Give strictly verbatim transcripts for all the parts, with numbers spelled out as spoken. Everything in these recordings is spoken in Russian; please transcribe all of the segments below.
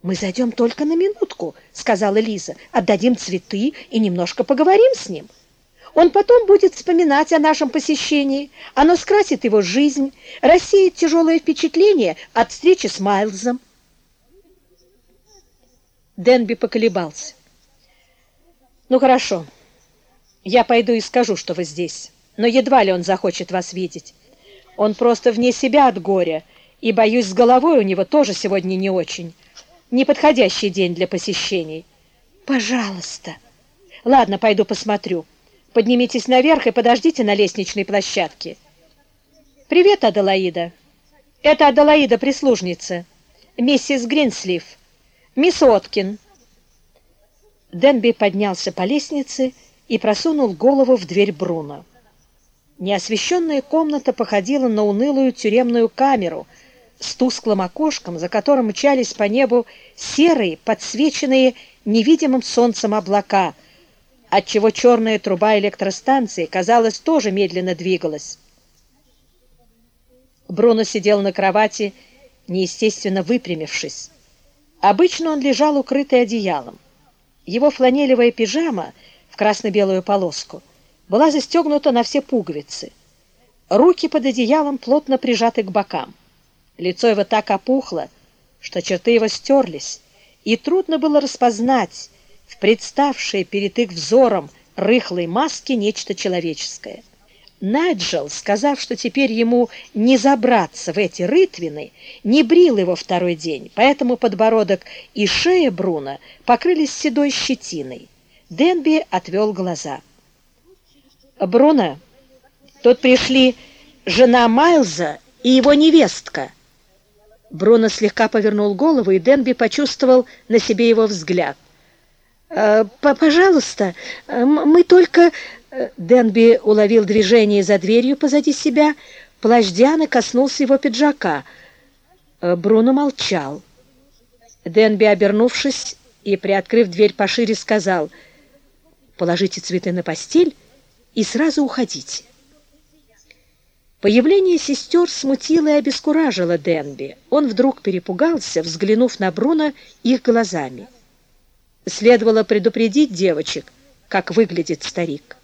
«Мы зайдем только на минутку», — сказала Лиза. «Отдадим цветы и немножко поговорим с ним. Он потом будет вспоминать о нашем посещении. Оно скрасит его жизнь, рассеет тяжелое впечатление от встречи с Майлзом». Денби поколебался. «Ну, хорошо. Я пойду и скажу, что вы здесь. Но едва ли он захочет вас видеть. Он просто вне себя от горя, и, боюсь, с головой у него тоже сегодня не очень. Неподходящий день для посещений». «Пожалуйста». «Ладно, пойду посмотрю. Поднимитесь наверх и подождите на лестничной площадке». «Привет, Аделаида. Это Аделаида, прислужница. Миссис Гринслив. Мисс Откин». Денби поднялся по лестнице и просунул голову в дверь Бруно. Неосвещенная комната походила на унылую тюремную камеру с тусклым окошком, за которым мчались по небу серые, подсвеченные невидимым солнцем облака, отчего черная труба электростанции, казалось, тоже медленно двигалась. Бруно сидел на кровати, неестественно выпрямившись. Обычно он лежал укрытый одеялом. Его фланелевая пижама в красно-белую полоску была застегнута на все пуговицы. Руки под одеялом плотно прижаты к бокам. Лицо его так опухло, что черты его стерлись, и трудно было распознать в представшей перед их взором рыхлой маске нечто человеческое. Найджел, сказав, что теперь ему не забраться в эти рытвины, не брил его второй день, поэтому подбородок и шея Бруно покрылись седой щетиной. Денби отвел глаза. «Бруно, тут пришли жена Майлза и его невестка». Бруно слегка повернул голову, и Денби почувствовал на себе его взгляд. «Пожалуйста, мы только...» Денби уловил движение за дверью позади себя. Плащ Дианы коснулся его пиджака. Бруно молчал. Денби, обернувшись и приоткрыв дверь пошире, сказал: «Положите цветы на постель и сразу уходите». Появление сестер смутило и обескуражило Денби. Он вдруг перепугался, взглянув на Бруно их глазами. Следовало предупредить девочек, как выглядит старик.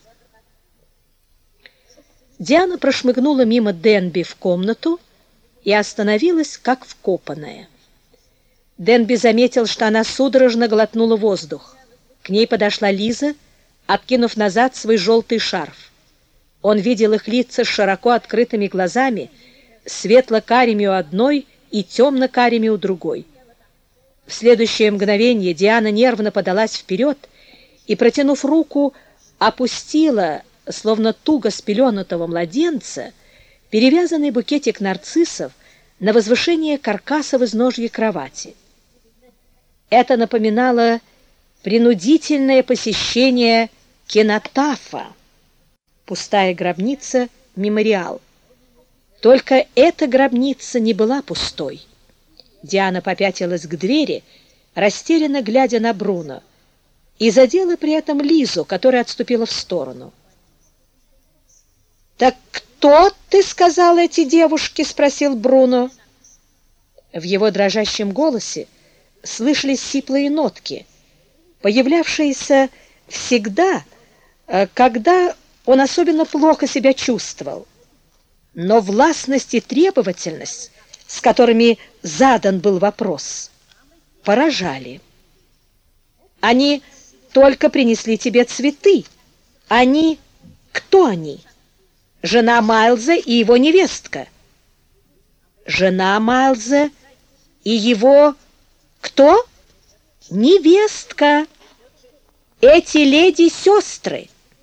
Диана прошмыгнула мимо Денби в комнату и остановилась, как вкопанная. Денби заметил, что она судорожно глотнула воздух. К ней подошла Лиза, откинув назад свой желтый шарф. Он видел их лица с широко открытыми глазами, светло-карими у одной и темно-карими у другой. В следующее мгновение Диана нервно подалась вперед и, протянув руку, опустила, словно туго спеленутого младенца, перевязанный букетик нарциссов на возвышение каркаса в изножье кровати. Это напоминало принудительное посещение кинотафа, пустая гробница, мемориал. Только эта гробница не была пустой. Диана попятилась к двери, растерянно глядя на Бруно, и задела при этом Лизу, которая отступила в сторону. «Так кто, ты сказал, эти девушки?» — спросил Бруно. В его дрожащем голосе слышались сиплые нотки, появлявшиеся всегда, когда он особенно плохо себя чувствовал. Но властность и требовательность, с которыми задан был вопрос, поражали. «Они только принесли тебе цветы. Они... Кто они?» «Жена Майлза и его невестка». «Жена Майлза и его... Кто?» «Невестка. Эти леди сестры».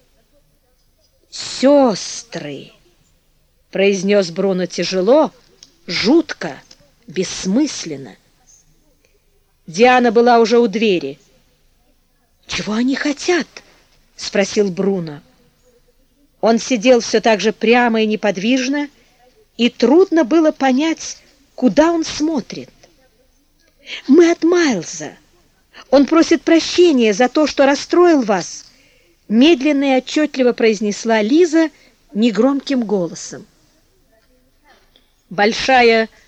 «Сестры», — произнес Бруно тяжело, жутко, бессмысленно. Диана была уже у двери. «Чего они хотят?» — спросил Бруно. Он сидел все так же прямо и неподвижно, и трудно было понять, куда он смотрит. «Мы от Майлза. Он просит прощения за то, что расстроил вас», — медленно и отчетливо произнесла Лиза негромким голосом. Большая